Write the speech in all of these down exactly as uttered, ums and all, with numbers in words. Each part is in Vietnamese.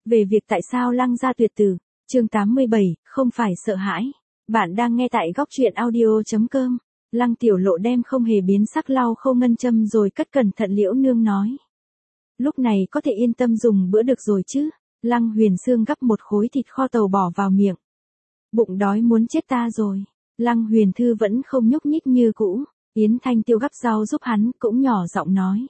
Về việc tại sao Lăng gia tuyệt tử, chương tám mươi bảy, không phải sợ hãi. Bạn đang nghe tại góc truyện audio chấm com. Lăng Tiểu Lộ đem không hề biến sắc lau khâu ngân châm rồi cất cẩn thận. Liễu Nương nói. Lúc này có thể yên tâm dùng bữa được rồi chứ. Lăng Huyền Sương gắp một khối thịt kho tàu bỏ vào miệng. Bụng đói muốn chết ta rồi. Lăng Huyền Thư vẫn không nhúc nhích như cũ. Yến Thanh Tiêu gắp rau giúp hắn, cũng nhỏ giọng nói.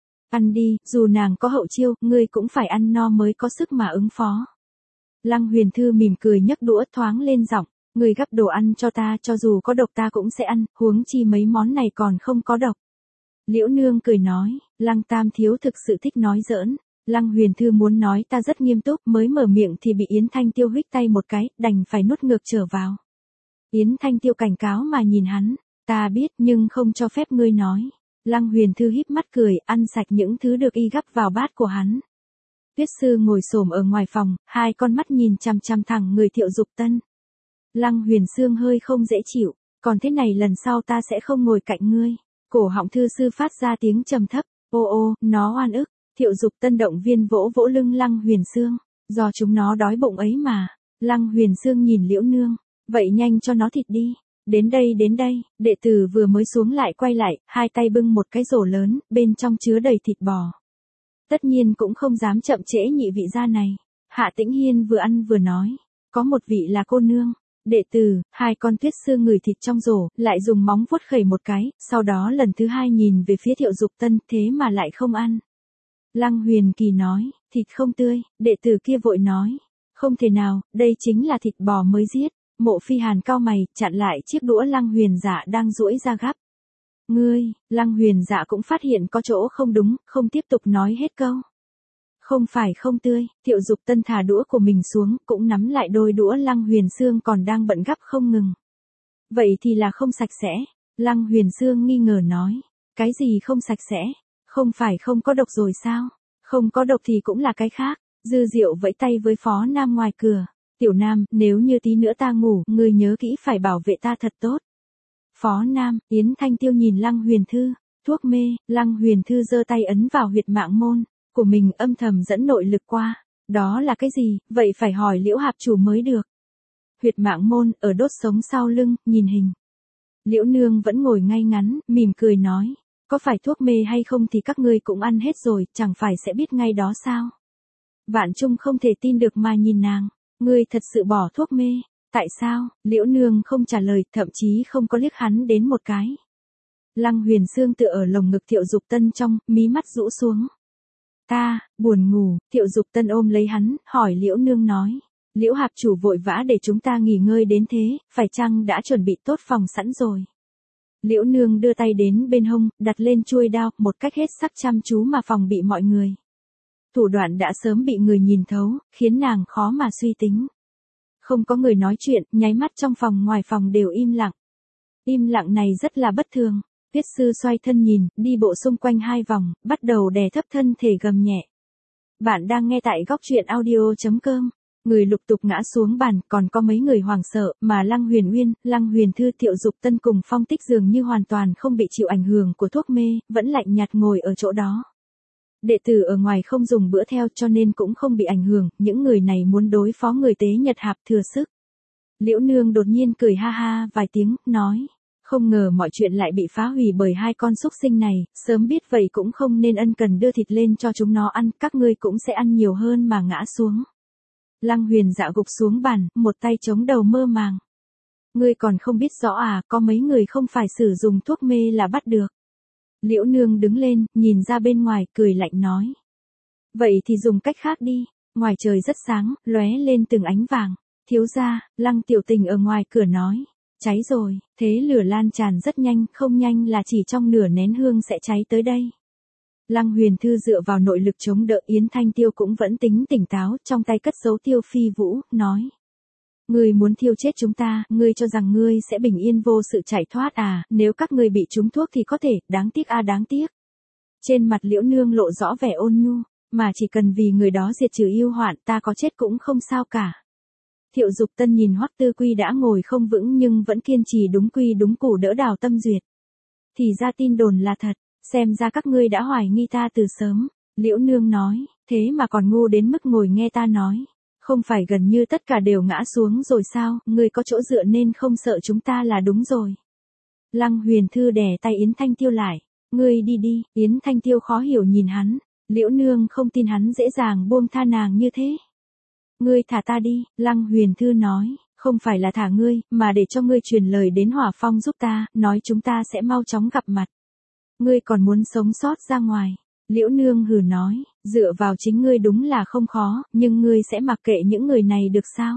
Ăn đi, dù nàng có hậu chiêu, ngươi cũng phải ăn no mới có sức mà ứng phó. Lăng Huyền Thư mỉm cười nhấc đũa thoáng lên giọng, ngươi gắp đồ ăn cho ta, cho dù có độc ta cũng sẽ ăn, huống chi mấy món này còn không có độc. Liễu Nương cười nói, Lăng Tam thiếu thực sự thích nói giỡn. Lăng Huyền Thư muốn nói ta rất nghiêm túc, mới mở miệng thì bị Yến Thanh Tiêu huých tay một cái, đành phải nuốt ngược trở vào. Yến Thanh Tiêu cảnh cáo mà nhìn hắn, ta biết nhưng không cho phép ngươi nói. Lăng Huyền Thư híp mắt cười, ăn sạch những thứ được y gắp vào bát của hắn. Tuyết Sư ngồi xổm ở ngoài phòng, hai con mắt nhìn chằm chằm thẳng người Thiệu Dục Tân. Lăng Huyền Sương hơi không dễ chịu, còn thế này lần sau ta sẽ không ngồi cạnh ngươi. Cổ họng Thư Sư phát ra tiếng trầm thấp, ô ô, nó oan ức. Thiệu Dục Tân động viên vỗ vỗ lưng Lăng Huyền Sương, do chúng nó đói bụng ấy mà. Lăng Huyền Sương nhìn Liễu Nương, vậy nhanh cho nó thịt đi. Đến đây đến đây, đệ tử vừa mới xuống lại quay lại, hai tay bưng một cái rổ lớn, bên trong chứa đầy thịt bò. Tất nhiên cũng không dám chậm trễ nhị vị gia này. Hạ Tĩnh Hiên vừa ăn vừa nói, có một vị là cô nương. Đệ tử, hai con Tuyết Sư ngửi thịt trong rổ, lại dùng móng vuốt khẩy một cái, sau đó lần thứ hai nhìn về phía Thiệu Dục Tân, thế mà lại không ăn. Lăng Huyền Kỳ nói, thịt không tươi, đệ tử kia vội nói, không thể nào, đây chính là thịt bò mới giết. Mộ Phi Hàn cau mày, chặn lại chiếc đũa Lăng Huyền Dạ đang duỗi ra gắp. Ngươi, Lăng Huyền Dạ cũng phát hiện có chỗ không đúng, không tiếp tục nói hết câu. Không phải không tươi, Thiệu Dục Tân thả đũa của mình xuống, cũng nắm lại đôi đũa Lăng Huyền Sương còn đang bận gắp không ngừng. Vậy thì là không sạch sẽ. Lăng Huyền Sương nghi ngờ nói, cái gì không sạch sẽ? Không phải không có độc rồi sao? Không có độc thì cũng là cái khác. Dư Diệu vẫy tay với Phó Nam ngoài cửa. Tiểu Nam, nếu như tí nữa ta ngủ, ngươi nhớ kỹ phải bảo vệ ta thật tốt. Phó Nam, Yến Thanh Tiêu nhìn Lăng Huyền Thư, thuốc mê. Lăng Huyền Thư giơ tay ấn vào huyệt mạng môn của mình, âm thầm dẫn nội lực qua. Đó là cái gì, vậy phải hỏi Liễu Hạp chủ mới được. Huyệt mạng môn, ở đốt sống sau lưng, nhìn hình. Liễu Nương vẫn ngồi ngay ngắn, mỉm cười nói, có phải thuốc mê hay không thì các ngươi cũng ăn hết rồi, chẳng phải sẽ biết ngay đó sao. Vạn Trung không thể tin được mà nhìn nàng. Ngươi thật sự bỏ thuốc mê, tại sao? Liễu Nương không trả lời, thậm chí không có liếc hắn đến một cái. Lăng Huyền Sương tựa ở lồng ngực Thiệu Dục Tân trong, mí mắt rũ xuống. Ta, buồn ngủ. Thiệu Dục Tân ôm lấy hắn, hỏi Liễu Nương nói. Liễu Hạp chủ vội vã để chúng ta nghỉ ngơi đến thế, phải chăng đã chuẩn bị tốt phòng sẵn rồi? Liễu Nương đưa tay đến bên hông, đặt lên chuôi đao, một cách hết sắc chăm chú mà phòng bị mọi người. Thủ đoạn đã sớm bị người nhìn thấu, khiến nàng khó mà suy tính. Không có người nói chuyện, nháy mắt trong phòng ngoài phòng đều im lặng. Im lặng này rất là bất thường. Tuyết Sư xoay thân nhìn, đi bộ xung quanh hai vòng, bắt đầu đè thấp thân thể gầm nhẹ. Bạn đang nghe tại góc truyện audio chấm com. Người lục tục ngã xuống bàn, còn có mấy người hoảng sợ, mà Lăng Huyền Uyên, Lăng Huyền Thư, Thiệu Dục Tân cùng Phong Tích dường như hoàn toàn không bị chịu ảnh hưởng của thuốc mê, vẫn lạnh nhạt ngồi ở chỗ đó. Đệ tử ở ngoài không dùng bữa theo cho nên cũng không bị ảnh hưởng, những người này muốn đối phó người Tế Nhật Hạp thừa sức. Liễu Nương đột nhiên cười ha ha vài tiếng, nói, không ngờ mọi chuyện lại bị phá hủy bởi hai con súc sinh này, sớm biết vậy cũng không nên ân cần đưa thịt lên cho chúng nó ăn, các ngươi cũng sẽ ăn nhiều hơn mà ngã xuống. Lăng Huyền Dạ gục xuống bàn, một tay chống đầu mơ màng. Ngươi còn không biết rõ à, có mấy người không phải sử dụng thuốc mê là bắt được. Liễu Nương đứng lên, nhìn ra bên ngoài, cười lạnh nói. Vậy thì dùng cách khác đi. Ngoài trời rất sáng, lóe lên từng ánh vàng. Thiếu gia, Lăng Tiểu Tình ở ngoài cửa nói. Cháy rồi, thế lửa lan tràn rất nhanh, không nhanh là chỉ trong nửa nén hương sẽ cháy tới đây. Lăng Huyền Thư dựa vào nội lực chống đỡ. Yến Thanh Tiêu cũng vẫn tính tỉnh táo, trong tay cất giấu tiêu phi vũ, nói. Ngươi muốn thiêu chết chúng ta, ngươi cho rằng ngươi sẽ bình yên vô sự chạy thoát à, nếu các ngươi bị trúng thuốc thì có thể, đáng tiếc a à, đáng tiếc. Trên mặt Liễu Nương lộ rõ vẻ ôn nhu, mà chỉ cần vì người đó diệt trừ yêu hoạn, ta có chết cũng không sao cả. Thiệu Dục Tân nhìn Hoắc Tư Quy đã ngồi không vững nhưng vẫn kiên trì đúng quy đúng củ đỡ Đào Tâm Duyệt. Thì ra tin đồn là thật, xem ra các ngươi đã hoài nghi ta từ sớm. Liễu Nương nói, thế mà còn ngu đến mức ngồi nghe ta nói. Không phải gần như tất cả đều ngã xuống rồi sao, ngươi có chỗ dựa nên không sợ chúng ta là đúng rồi. Lăng Huyền Thư đè tay Yến Thanh Tiêu lại. Ngươi đi đi, Yến Thanh Tiêu khó hiểu nhìn hắn. Liễu nương không tin hắn dễ dàng buông tha nàng như thế. Ngươi thả ta đi, Lăng Huyền Thư nói, không phải là thả ngươi, mà để cho ngươi truyền lời đến Hỏa Phong giúp ta, nói chúng ta sẽ mau chóng gặp mặt. Ngươi còn muốn sống sót ra ngoài. Liễu nương hừ nói, dựa vào chính ngươi đúng là không khó, nhưng ngươi sẽ mặc kệ những người này được sao?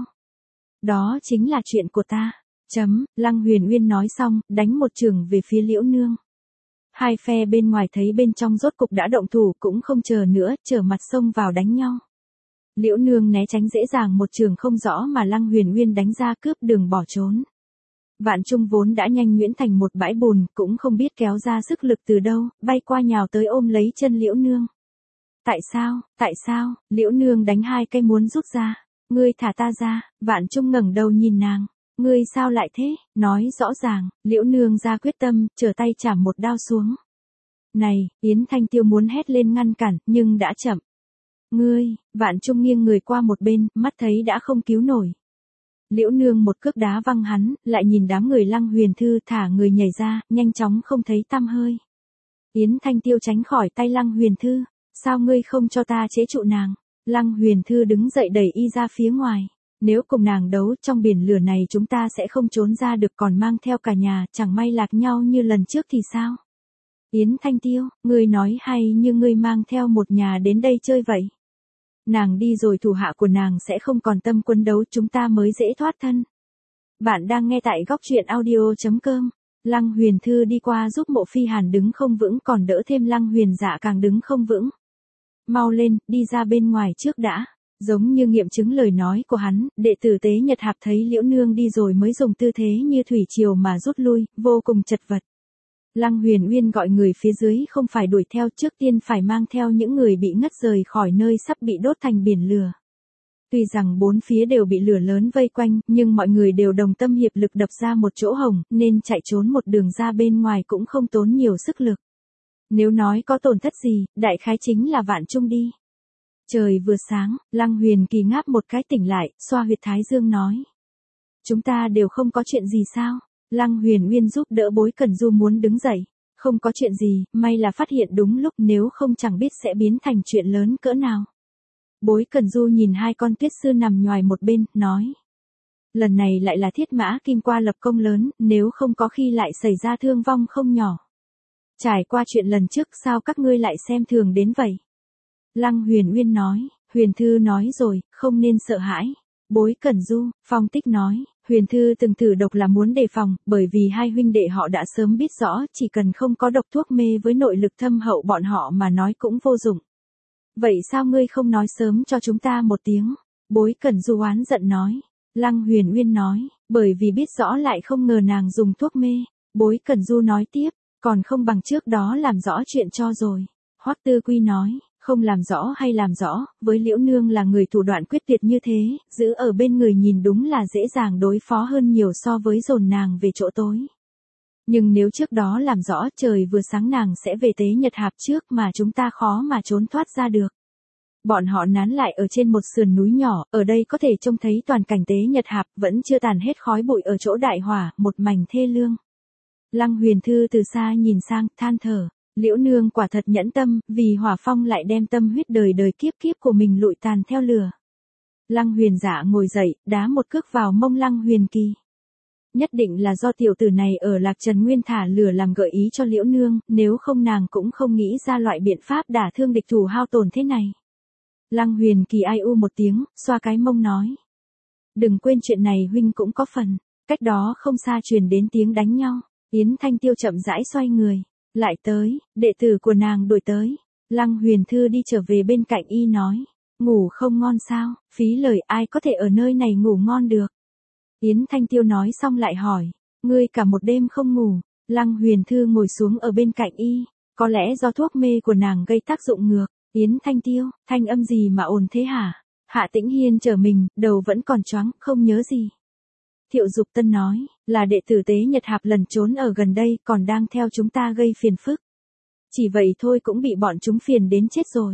Đó chính là chuyện của ta. Chấm, Lăng Huyền Uyên nói xong, đánh một chưởng về phía Liễu nương. Hai phe bên ngoài thấy bên trong rốt cục đã động thủ cũng không chờ nữa, trở mặt xông vào đánh nhau. Liễu nương né tránh dễ dàng một trường không rõ mà Lăng Huyền Uyên đánh ra cướp đường bỏ trốn. Vạn Trung vốn đã nhanh nhuyễn thành một bãi bùn, cũng không biết kéo ra sức lực từ đâu, bay qua nhào tới ôm lấy chân Liễu nương. Tại sao, tại sao, Liễu nương đánh hai cây muốn rút ra. Ngươi thả ta ra, Vạn Trung ngẩng đầu nhìn nàng. Ngươi sao lại thế, nói rõ ràng, Liễu nương ra quyết tâm, trở tay chảm một đao xuống. Này, Yến Thanh Tiêu muốn hét lên ngăn cản, nhưng đã chậm. Ngươi, Vạn Trung nghiêng người qua một bên, mắt thấy đã không cứu nổi. Liễu nương một cước đá văng hắn, lại nhìn đám người Lăng Huyền Thư thả người nhảy ra, nhanh chóng không thấy tăm hơi. Yến Thanh Tiêu tránh khỏi tay Lăng Huyền Thư, sao ngươi không cho ta chế trụ nàng? Lăng Huyền Thư đứng dậy đẩy y ra phía ngoài. Nếu cùng nàng đấu trong biển lửa này chúng ta sẽ không trốn ra được, còn mang theo cả nhà, chẳng may lạc nhau như lần trước thì sao? Yến Thanh Tiêu, ngươi nói hay như ngươi mang theo một nhà đến đây chơi vậy. Nàng đi rồi thủ hạ của nàng sẽ không còn tâm quân đấu, chúng ta mới dễ thoát thân. Bạn đang nghe tại góc truyện audio chấm com. Lăng Huyền Thư đi qua giúp Mộ Phi Hàn đứng không vững, còn đỡ thêm Lăng Huyền Dạ càng đứng không vững. Mau lên, đi ra bên ngoài trước đã. Giống như nghiệm chứng lời nói của hắn, đệ tử Tế Nhật Hạp thấy Liễu nương đi rồi mới dùng tư thế như thủy triều mà rút lui, vô cùng chật vật. Lăng Huyền Uyên gọi người phía dưới không phải đuổi theo, trước tiên phải mang theo những người bị ngất rời khỏi nơi sắp bị đốt thành biển lửa. Tuy rằng bốn phía đều bị lửa lớn vây quanh, nhưng mọi người đều đồng tâm hiệp lực đập ra một chỗ hổng, nên chạy trốn một đường ra bên ngoài cũng không tốn nhiều sức lực. Nếu nói có tổn thất gì, đại khái chính là Vạn Trung đi. Trời vừa sáng, Lăng Huyền Kỳ ngáp một cái tỉnh lại, xoa huyệt thái dương nói. Chúng ta đều không có chuyện gì sao? Lăng Huyền Uyên giúp đỡ Bối Cẩn Du muốn đứng dậy. Không có chuyện gì, may là phát hiện đúng lúc, nếu không chẳng biết sẽ biến thành chuyện lớn cỡ nào. Bối Cẩn Du nhìn hai con tuyết sư nằm nhoài một bên, nói. Lần này lại là Thiết Mã Kim Qua lập công lớn, nếu không có khi lại xảy ra thương vong không nhỏ. Trải qua chuyện lần trước sao các ngươi lại xem thường đến vậy? Lăng Huyền Uyên nói, Huyền Thư nói rồi, không nên sợ hãi. Bối Cẩn Du, Phong Tích nói, Huyền Thư từng thử độc là muốn đề phòng, bởi vì hai huynh đệ họ đã sớm biết rõ, chỉ cần không có độc thuốc mê với nội lực thâm hậu bọn họ mà nói cũng vô dụng. Vậy sao ngươi không nói sớm cho chúng ta một tiếng? Bối Cẩn Du oán giận nói. Lăng Huyền Uyên nói, bởi vì biết rõ lại không ngờ nàng dùng thuốc mê. Bối Cẩn Du nói tiếp, còn không bằng trước đó làm rõ chuyện cho rồi. Hoắc Tư Quy nói, không làm rõ hay làm rõ, với Liễu nương là người thủ đoạn quyết tuyệt như thế, giữ ở bên người nhìn đúng là dễ dàng đối phó hơn nhiều so với dồn nàng về chỗ tối. Nhưng nếu trước đó làm rõ, trời vừa sáng nàng sẽ về Tế Nhật Hạp trước mà chúng ta khó mà trốn thoát ra được. Bọn họ nán lại ở trên một sườn núi nhỏ, ở đây có thể trông thấy toàn cảnh Tế Nhật Hạp vẫn chưa tàn hết khói bụi ở chỗ đại hỏa, một mảnh thê lương. Lăng Huyền Thư từ xa nhìn sang, than thở. Liễu nương quả thật nhẫn tâm, vì Hỏa Phong lại đem tâm huyết đời đời kiếp kiếp của mình lụi tàn theo lửa. Lăng Huyền Dạ ngồi dậy, đá một cước vào mông Lăng Huyền Kỳ. Nhất định là do tiểu tử này ở Lạc Trần Nguyên thả lửa làm gợi ý cho Liễu nương, nếu không nàng cũng không nghĩ ra loại biện pháp đả thương địch thủ hao tổn thế này. Lăng Huyền Kỳ ai u một tiếng, xoa cái mông nói. Đừng quên chuyện này huynh cũng có phần. Cách đó không xa truyền đến tiếng đánh nhau. Yến Thanh Tiêu chậm rãi xoay người. Lại tới, đệ tử của nàng đuổi tới. Lăng Huyền Thư đi trở về bên cạnh y nói. Ngủ không ngon sao, phí lời, ai có thể ở nơi này ngủ ngon được. Yến Thanh Tiêu nói xong lại hỏi. Ngươi cả một đêm không ngủ. Lăng Huyền Thư ngồi xuống ở bên cạnh y. Có lẽ do thuốc mê của nàng gây tác dụng ngược. Yến Thanh Tiêu, thanh âm gì mà ồn thế hả? Hạ Tĩnh Hiên trở mình, đầu vẫn còn choáng, không nhớ gì. Thiệu Dục Tân nói, là đệ tử Tế Nhật Hạp lần trốn ở gần đây, còn đang theo chúng ta gây phiền phức. Chỉ vậy thôi cũng bị bọn chúng phiền đến chết rồi.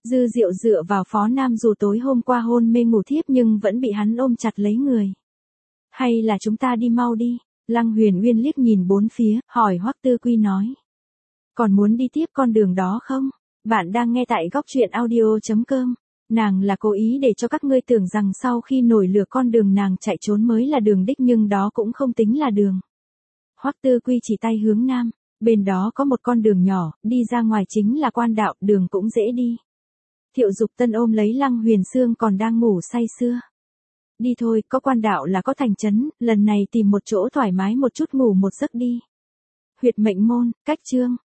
Dư Diệu dựa vào Phó Nam dù tối hôm qua hôn mê ngủ thiếp nhưng vẫn bị hắn ôm chặt lấy người. Hay là chúng ta đi mau đi, Lăng Huyền Uyên liếc nhìn bốn phía, hỏi Hoắc Tư Quy nói. Còn muốn đi tiếp con đường đó không? Bạn đang nghe tại góc truyện audio.com. Nàng là cố ý để cho các ngươi tưởng rằng sau khi nổi lửa con đường nàng chạy trốn mới là đường đích nhưng đó cũng không tính là đường. Hoắc Tư Quy chỉ tay hướng nam, bên đó có một con đường nhỏ, đi ra ngoài chính là quan đạo, đường cũng dễ đi. Thiệu Dục Tân ôm lấy Lăng Huyền Sương còn đang ngủ say sưa. Đi thôi, có quan đạo là có thành trấn, lần này tìm một chỗ thoải mái một chút ngủ một giấc đi. Huyệt mệnh môn, cách chương.